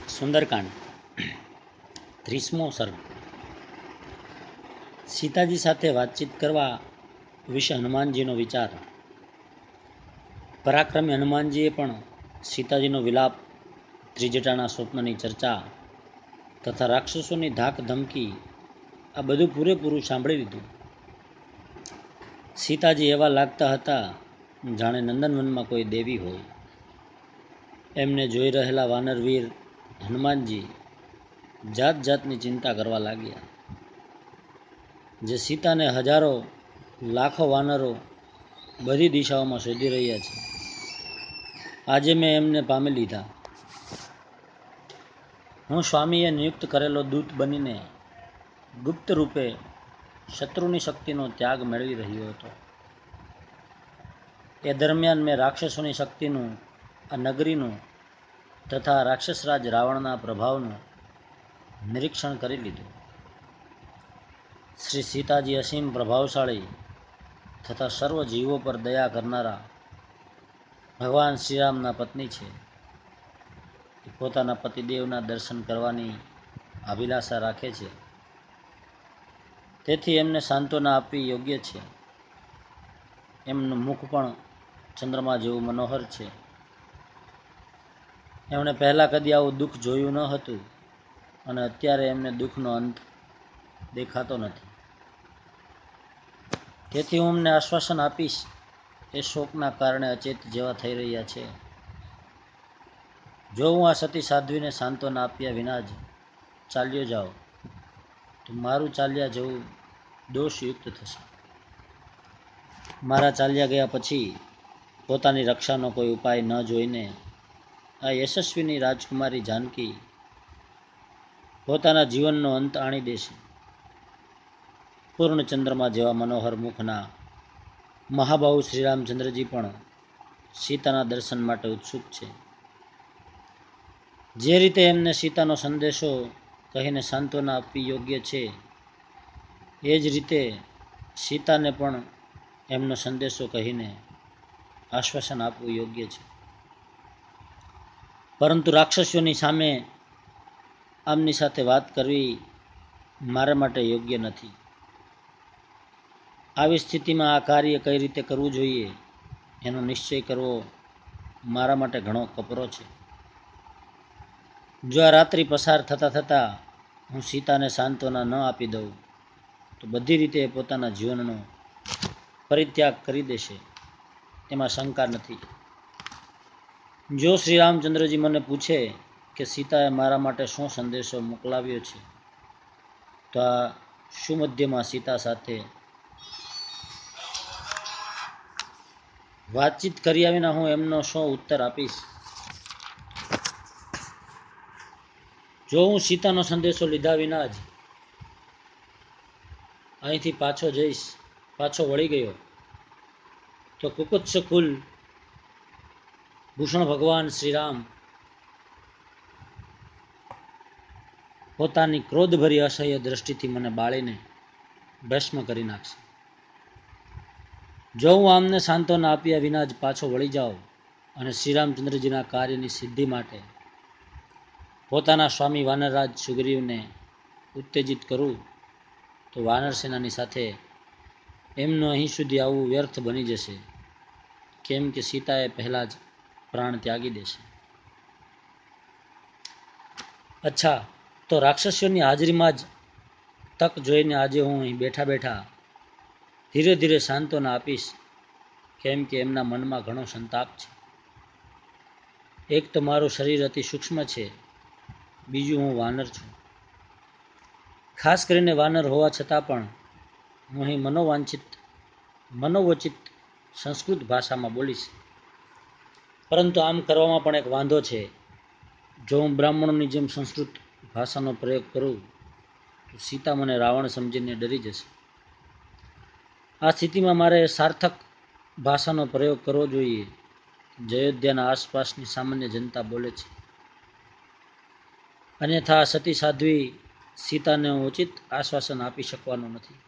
સુંદરકાંડ 30મો સર્ગ। સીતાજી સાથે વાતચીત કરવા વિશે હનુમાનજીનો વિચાર। પરાક્રમી હનુમાનજીએ પણ સીતાજીનો વિલાપ, ત્રિજટાના સ્વપ્નની ચર્ચા તથા રાક્ષસોની ધાક ધમકી આ બધું પૂરેપૂરું સાંભળી લીધું। સીતાજી એવા લાગતા હતા જાણે નંદનવનમાં કોઈ દેવી હોય। એમને જોઈ રહેલા વાનરવીર હનુમાનજી જાત જાતની ચિંતા કરવા લાગ્યા। જે સીતાને હજારો લાખો વાનરો બધી દિશાઓમાં શોધી રહ્યા છે, આજે મેં એમને પામી લીધા। હું સ્વામીએ નિયુક્ત કરેલો દૂત બનીને ગુપ્ત રૂપે શત્રુની શક્તિનો ત્યાગ મેળવી રહ્યો હતો। એ દરમિયાન મેં રાક્ષસોની શક્તિનું, આ નગરીનું તથા રાક્ષસરાજ રાવણના પ્રભાવનું નિરીક્ષણ કરી લીધું। શ્રી સીતાજી અસીમ પ્રભાવશાળી તથા સર્વ જીવો પર દયા કરનારા ભગવાન શ્રીરામના પત્ની છે। પોતાના પતિદેવના દર્શન કરવાની અભિલાષા રાખે છે, તેથી એમને સાંત્વના આપવી યોગ્ય છે। એમનું મુખ પણ ચંદ્રમા જેવું મનોહર છે। એમણે પહેલાં કદી આવું દુઃખ જોયું ન હતું અને અત્યારે એમને દુઃખનો અંત દેખાતો નથી, તેથી હું એમને આશ્વાસન આપીશ। એ શોકના કારણે અચેત જેવા થઈ રહ્યા છે। જો હું આ સતી સાધ્વીને સાંત્વના આપ્યા વિના જ ચાલ્યો જાઉં તો મારું ચાલ્યા જવું દોષયુક્ત થશે। મારા ચાલ્યા ગયા પછી પોતાની રક્ષાનો કોઈ ઉપાય ન જોઈને આ યશસ્વીની રાજકુમારી જાનકી પોતાના જીવનનો અંત આણી દેશે। પૂર્ણ ચંદ્રમા જેવા મનોહર મુખના મહાબાહુ શ્રીરામચંદ્રજી પણ સીતાના દર્શન માટે ઉત્સુક છે। જે રીતે એમને સીતાનો સંદેશો કહીને સાંત્વના આપવી યોગ્ય છે, એ જ રીતે સીતાને પણ એમનો સંદેશો કહીને આશ્વાસન આપવું યોગ્ય છે। પરંતુ રાક્ષસીઓની સામે આમની સાથે વાત કરવી મારા માટે યોગ્ય નથી। આવી સ્થિતિમાં આ કાર્ય કઈ રીતે કરવું જોઈએ એનો નિશ્ચય કરવો મારા માટે ઘણો કપરો છે। જો આ રાત્રિ પસાર થતાં થતાં હું સીતાને સાંત્વના ન આપી દઉં તો બધી રીતે પોતાના જીવનનો પરિત્યાગ કરી દેશે, એમાં શંકા નથી। જો શ્રી રામચંદ્રજી મને પૂછે કે સીતાએ મારા માટે શું સંદેશો મોકલાવ્યો છે, તો આ સુમધ્યમાં સીતા સાથે વાતચીત કર્યા વિના હું એમનો શું ઉત્તર આપીશ? જો હું સીતાનો સંદેશો લીધા વિના જ અહીંથી પાછો વળી ગયો તો કુકુત્સ કુલ ભૂષણ ભગવાન શ્રીરામ પોતાની ક્રોધભરી અસહ્ય દ્રષ્ટિથી મને બાળીને ભસ્મ કરી નાખશે। જો હું આમને સાંત્વના આપ્યા વિના જ પાછો વળી જાઉં અને શ્રીરામચંદ્રજીના કાર્યની સિદ્ધિ માટે પોતાના સ્વામી વાનરરાજ સુગ્રીવને ઉત્તેજિત કરું તો વાનર સેનાની સાથે એમનું અહીં સુધી આવવું વ્યર્થ બની જશે, કેમ કે સીતાએ પહેલાં જ પ્રાણ ત્યાગી દેશે। અચ્છા, તો રાક્ષસીઓની હાજરીમાં જ તક જોઈને આજે હું અહીં બેઠા બેઠા ધીરે ધીરે સાંત્વના આપીશ, કેમ કે એમના મનમાં ઘણો સંતાપ છે। એક તો મારું શરીર અતિ સૂક્ષ્મ છે, બીજું હું વાનર છું। ખાસ કરીને વાનર હોવા છતાં પણ હું અહીં મનોવચિત સંસ્કૃત ભાષામાં બોલીશ। પરંતુ આમ કરવામાં પણ એક વાંધો છે। જો હું બ્રાહ્મણોની જેમ સંસ્કૃત ભાષાનો પ્રયોગ કરું તો સીતા મને રાવણ સમજીને ડરી જશે। આ સ્થિતિમાં મારે સાર્થક ભાષાનો પ્રયોગ કરવો જોઈએ, જે અયોધ્યાના આસપાસની સામાન્ય જનતા બોલે છે। અન્યથા સતી સાધ્વી સીતાને હું ઉચિત આશ્વાસન આપી શકવાનો નથી।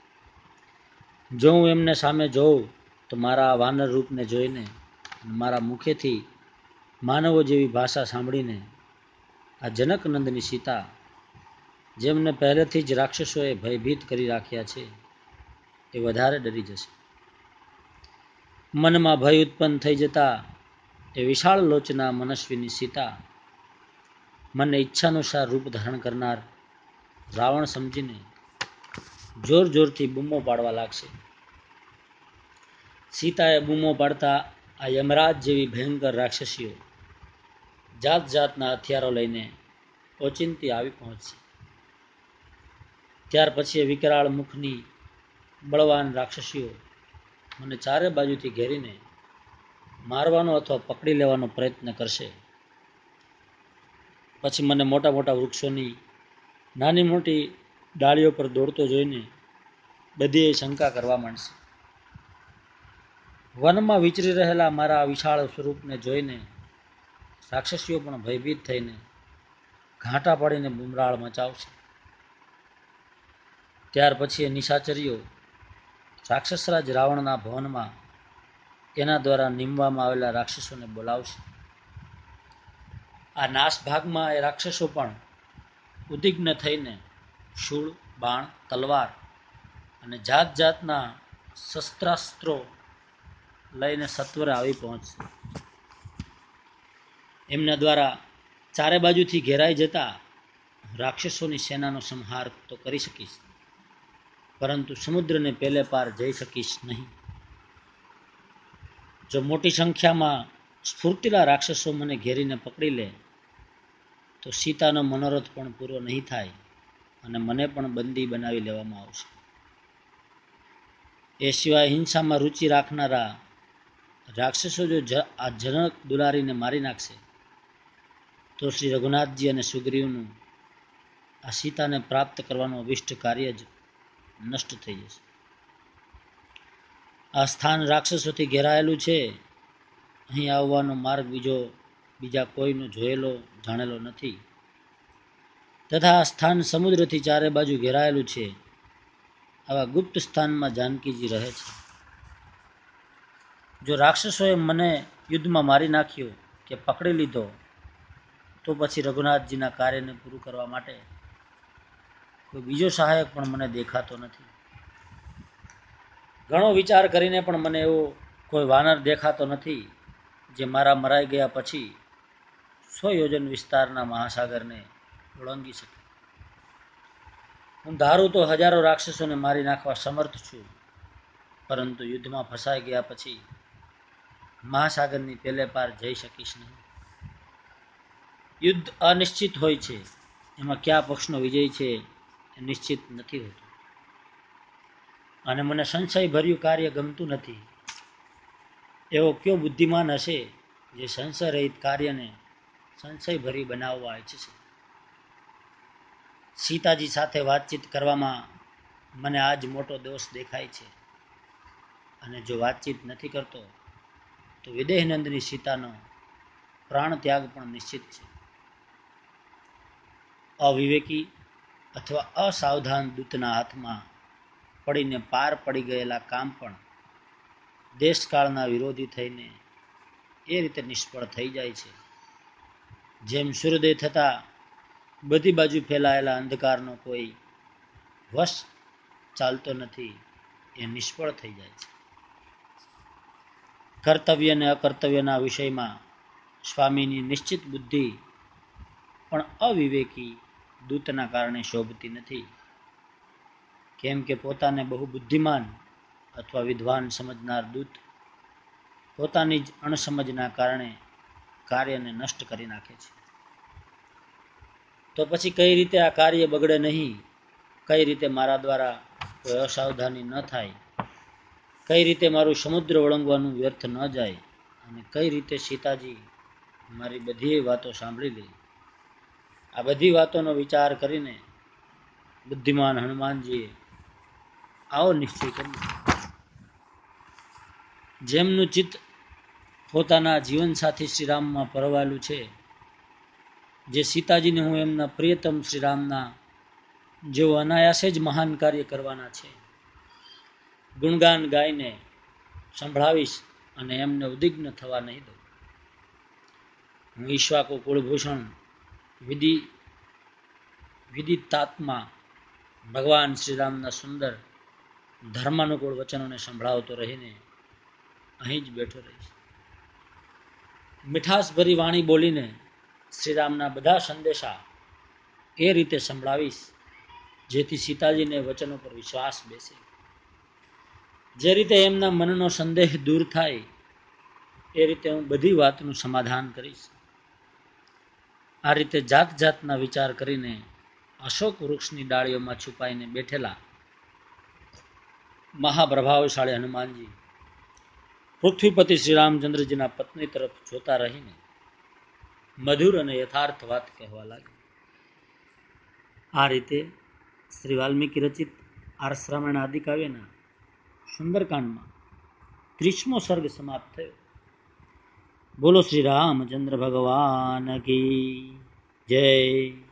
જો હું એમને સામે જોઉં તો મારા આ વાનર રૂપને જોઈને, મારા મુખેથી માનવો જેવી ભાષા સાંભળીને આ જનકનંદની સીતા, જેમને પહેલેથી જ રાક્ષસોએ ભયભીત કરી રાખ્યા છે, એ વધારે ડરી જશે. મનમાં ભય ઉત્પન્ન થઈ જતા એ વિશાળ લોચના મનસ્વીની સીતા મને ઈચ્છાનુસાર રૂપ ધારણ કરનાર રાવણ સમજીને જોર જોરથી બૂમો પાડવા લાગશે. સીતાએ બૂમો પાડતા આ યમરાજ જેવી ભયંકર રાક્ષસીઓ જાત જાતના હથિયારો લઈને ઓચિંતી આવી પહોંચશે. ત્યાર પછી એ વિકરાળ મુખની બળવાન રાક્ષસીઓ મને ચારે બાજુથી ઘેરીને મારવાનો અથવા પકડી લેવાનો પ્રયત્ન કરશે. પછી મને મોટા મોટા વૃક્ષોની નાની મોટી ડાળીઓ પર દોડતો જોઈને બધીએ શંકા કરવા માંડશે. વનમાં વિચરી રહેલા મારા વિશાળ સ્વરૂપને જોઈને રાક્ષસીઓ પણ ભયભીત થઈને ઘાંટા પાડીને બુમરાળ મચાવશે. ત્યાર પછી એ નિશાચરીઓ રાક્ષસરાજ રાવણના ભવનમાં એના દ્વારા નીમવામાં આવેલા રાક્ષસોને બોલાવશે. આ નાશ ભાગમાં એ રાક્ષસો પણ ઉદ્વિગ્ન થઈને શૂળ, બાણ, તલવાર અને જાત જાતના શસ્ત્રાસ્ત્રો લઈને સત્વરે આવી પહોંચશે. એમના દ્વારા ચારે બાજુથી ઘેરાઈ જતા રાક્ષસોની સેનાનો સંહાર તો કરી શકીશ, પરંતુ સમુદ્રને પેલે પાર જઈ શકીશ નહીં. જો મોટી સંખ્યામાં સ્ફૂર્તિલા રાક્ષસો મને ઘેરીને પકડી લે તો સીતાનો મનોરથ પણ પૂરો નહીં થાય અને મને પણ બંદી બનાવી લેવામાં આવશે. એ સિવાય હિંસામાં રુચિ રાખનારા રાક્ષસો જો આ જનક દુલારીને મારી નાખશે તો શ્રી રઘુનાથજી અને સુગ્રીવનું આ સીતાને પ્રાપ્ત કરવાનું અભિષ્ટ કાર્ય જ નષ્ટ થઈ જશે. આ સ્થાન રાક્ષસોથી ઘેરાયેલું છે. અહીં આવવાનો માર્ગ બીજા કોઈનો જોયેલો જાણેલો નથી, તથા આ સ્થાન સમુદ્રથી ચારે બાજુ ઘેરાયેલું છે. આવા ગુપ્ત સ્થાનમાં જાનકીજી રહે છે. જો રાક્ષસોએ મને યુદ્ધમાં મારી નાખ્યો કે પકડી લીધો તો પછી રઘુનાથજીના કાર્યને પૂરું કરવા માટે કોઈ બીજો સહાયક પણ મને દેખાતો નથી. ઘણો વિચાર કરીને પણ મને એવો કોઈ વાનર દેખાતો નથી જે મારા મરાઈ ગયા પછી 100 યોજન વિસ્તારના મહાસાગરને ઓળંગી શકે. હું ધારું તો હજારો રાક્ષસોને મારી નાખવા સમર્થ છું, પરંતુ યુદ્ધમાં ફસાઈ ગયા પછી મહાસાગરની પેલે પાર જઈ શકીશ નહીં. યુદ્ધ અનિશ્ચિત હોય છે, એમાં કયા પક્ષનો વિજય છે એ નિશ્ચિત નથી હોતું, અને મને સંશય ભર્યું કાર્ય ગમતું નથી. એવો કયો બુદ્ધિમાન હશે જે સંશય રહિત કાર્યને સંશય ભરી બનાવવા ઈચ્છશે. સીતાજી સાથે વાતચીત કરવામાં મને આજ મોટો દોષ દેખાય છે, અને જો વાતચીત નથી કરતો તો વિદેહનંદની સીતાનો પ્રાણ ત્યાગ પણ નિશ્ચિત છે. અવિવેકી અથવા અસાવધાન દૂતના હાથમાં પડીને પાર પડી ગયેલા કામ પણ દેશકાળના વિરોધી થઈને એ રીતે નિષ્ફળ થઈ જાય છે, જેમ સૂર્યોદય થતા બધી બાજુ ફેલાયેલા અંધકારનો કોઈ વશ ચાલતો નથી, એ નિષ્ફળ થઈ જાય છે. કર્તવ્ય અને અકર્તવ્યના વિષયમાં સ્વામીની નિશ્ચિત બુદ્ધિ પણ અવિવેકી દૂતના કારણે શોભતી નથી, કેમ કે પોતાને બહુ બુદ્ધિમાન અથવા વિદ્વાન સમજનાર દૂત પોતાની જ અણસમજના કારણે કાર્યને નષ્ટ કરી નાખે છે. તો પછી કઈ રીતે આ કાર્ય બગડે નહીં, કઈ રીતે મારા દ્વારા કોઈ અસાવધાની ન થાય, કઈ રીતે મારું સમુદ્ર ઓળંગવાનું વ્યર્થ ન જાય, અને કઈ રીતે સીતાજી મારી બધી વાતો સાંભળી લે. આ બધી વાતોનો વિચાર કરીને બુદ્ધિમાન હનુમાનજીએ આવો નિશ્ચય કર્યો. જેમનું ચિત્ત પોતાના જીવનસાથી શ્રીરામમાં પરવાયેલું છે, જે સીતાજીને હું એમના પ્રિયતમ શ્રીરામના જેઓ અનાયાસે જ મહાન કાર્ય કરવાના છે ગુણગાન ગાઈને સંભળાવીશ અને એમને ઉદ્વિગ્ન થવા નહીં દઉં. હું ઈશ્વાકુ કુળભૂષણ વિદિતાત્મા ભગવાન શ્રીરામના સુંદર ધર્માનુકૂળ વચનોને સંભળાવતો રહીને અહીં જ બેઠો રહીશ. મીઠાશભરી વાણી બોલીને શ્રીરામના બધા સંદેશા એ રીતે સંભળાવીશ જેથી સીતાજીને વચનો પર વિશ્વાસ બેસે, જે રીતે એમના મનનો સંદેહ દૂર થાય એ રીતે હું બધી વાતનું સમાધાન કરીશ. આ રીતે જાત જાતના વિચાર કરીને અશોક વૃક્ષની ડાળીઓમાં છુપાઈને બેઠેલા મહાપ્રભાવશાળી હનુમાનજી પૃથ્વીપતિ શ્રી રામચંદ્રજીના પત્ની તરફ જોતા રહીને મધુર અને યથાર્થ વાત કહેવા લાગ્યા. આ રીતે શ્રી વાલ્મીકી રચિત આર્ષ રામાયણ આદિ કાવ્યના સુંદરકાંડમાં 30મો સર્ગ સમાપ્ત થયો. બોલો શ્રી રામચંદ્ર ભગવાન કી જય.